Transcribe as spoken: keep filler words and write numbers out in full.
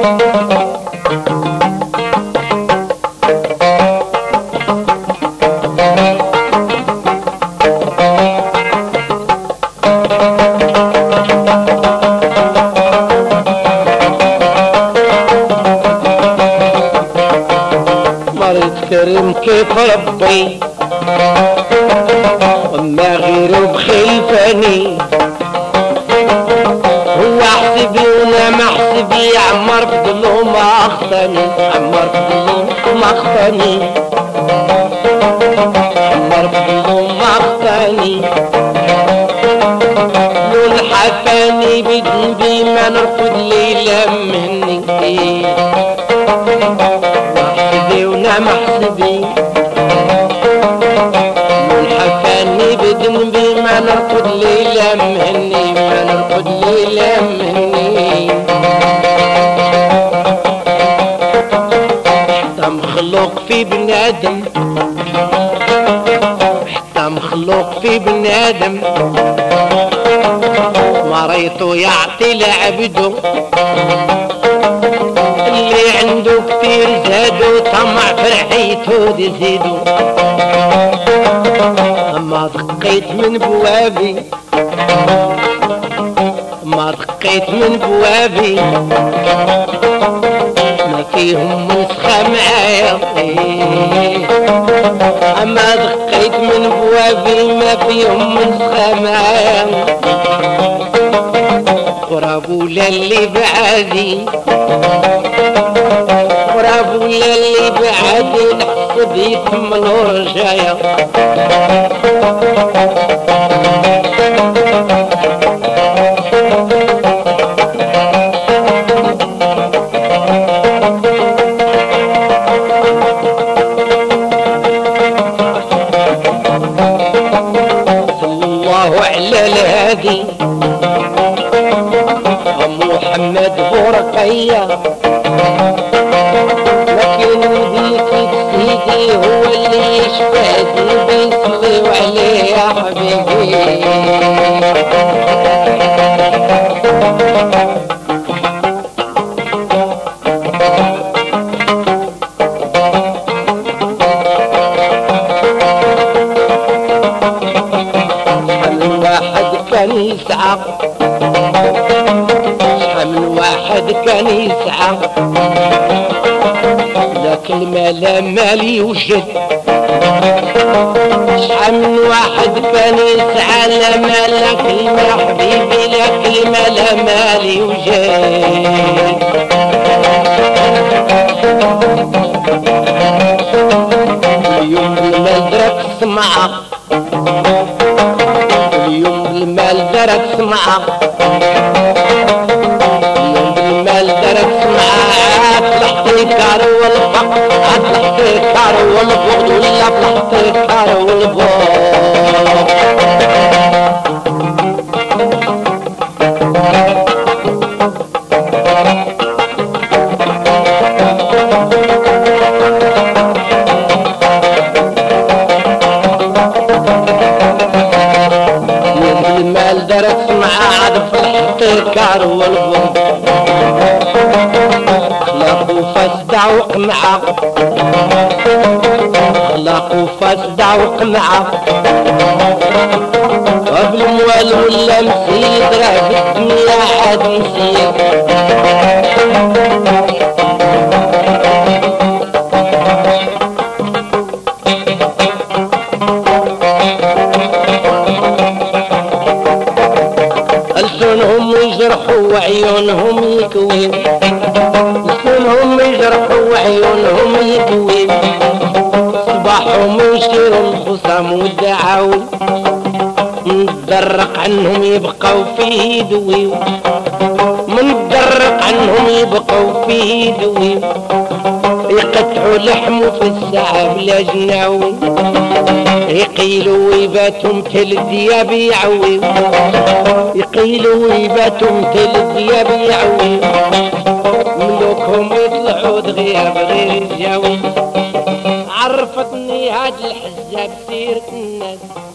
كريم كيف ربي وما غيره بخلفاني، هو حسبي وانا ما حسبي، عمر فضله ما اخطاني، عمر فضله ما اخطاني، عمر فضله ما اخطاني، لو الحفاني بذنبي ما نرفض ليلة مني، وحسبي وانا ما حسبي، منحفاني بذنبي ما نرقد ليلة مهني، ما نرقد ليلة مهني، حتى مخلوق في بنادم، حتى مخلوق في بنادم، مريته يعطي لعبده، اللي عنده كتير زادو، طمع فرحيته تزيدو، اما دقيت من بوابي، اما دقيت من بوابي، ما فيهم مسخة معايا، اما دقيت من بوابي ما فيهم مسخة معايا، قرابولا اللي بعادي، قرابولا اللي بعادي، نحسب يكمل ورجايا، صلى الله على الهادي محمد برقية، لكن ذيك سيدي هو اللي يشفادي، بيصلي عليه يا حبيبي، شحال واحد كان يسعى، من واحد كان يسعى، لكن المال مال يوجد، شحال من واحد كان يسعى لا مال، لكن يا حبيبي لكن المال مال يوجد، اليوم المال درك سمعة، اليوم المال درك سمعة، الاحتكار والفقر، الاحتكار والبغض، ولا الاحتكار والبغض، المال درس معاه عاد في الاحتكار والبغض، خلاقوا فاسدع وقمعة، خلاقوا فاسدع وقمعة، وبالموال ولا مسيد، راه في الدنيا عاد مسيد، ألسنهم يجرحوا وعيونهم يكوي، ألسنهم يجرحوا وعيونهم يكوي، صباحهم يشيروا الخصام والدعاوي، متدرق عنهم يبقوا فيه دوي، متدرق عنهم يبقوا فيه دوي، يقطعوا لحمه في الساعة بلا جناوي، يقيلوا ويباتوا مثل الدياب يعوي، يقيلوا ويباتوا مثل الدياب يعوي، ملوكهم يطلعوا دغياب غير الجاوي، عرفتني هاد الحزة بسيرة الناس.